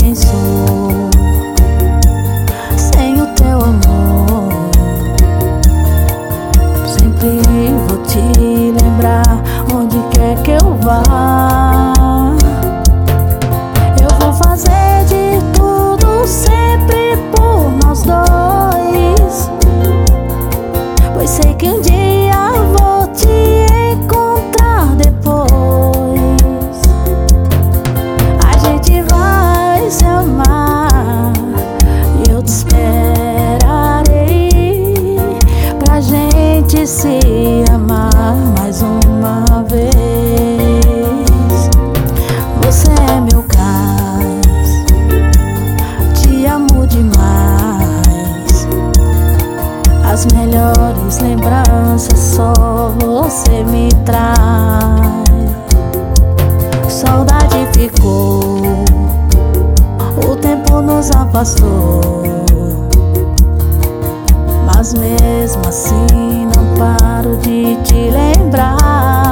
quem sou sem o teu amor. Sempre vou te lembrar onde quer que eu vá. Eu vou fazer de tudo sempre por nós dois, pois sei que um dia vou te encontrar depois. A gente vai se amar e eu te esperarei pra gente se amar mais uma vez. Você é meu cais, te amo demais. As melhores lembranças só você me traz. Saudade ficou, o tempo nos afastou, mas mesmo assim não paro de te lembrar.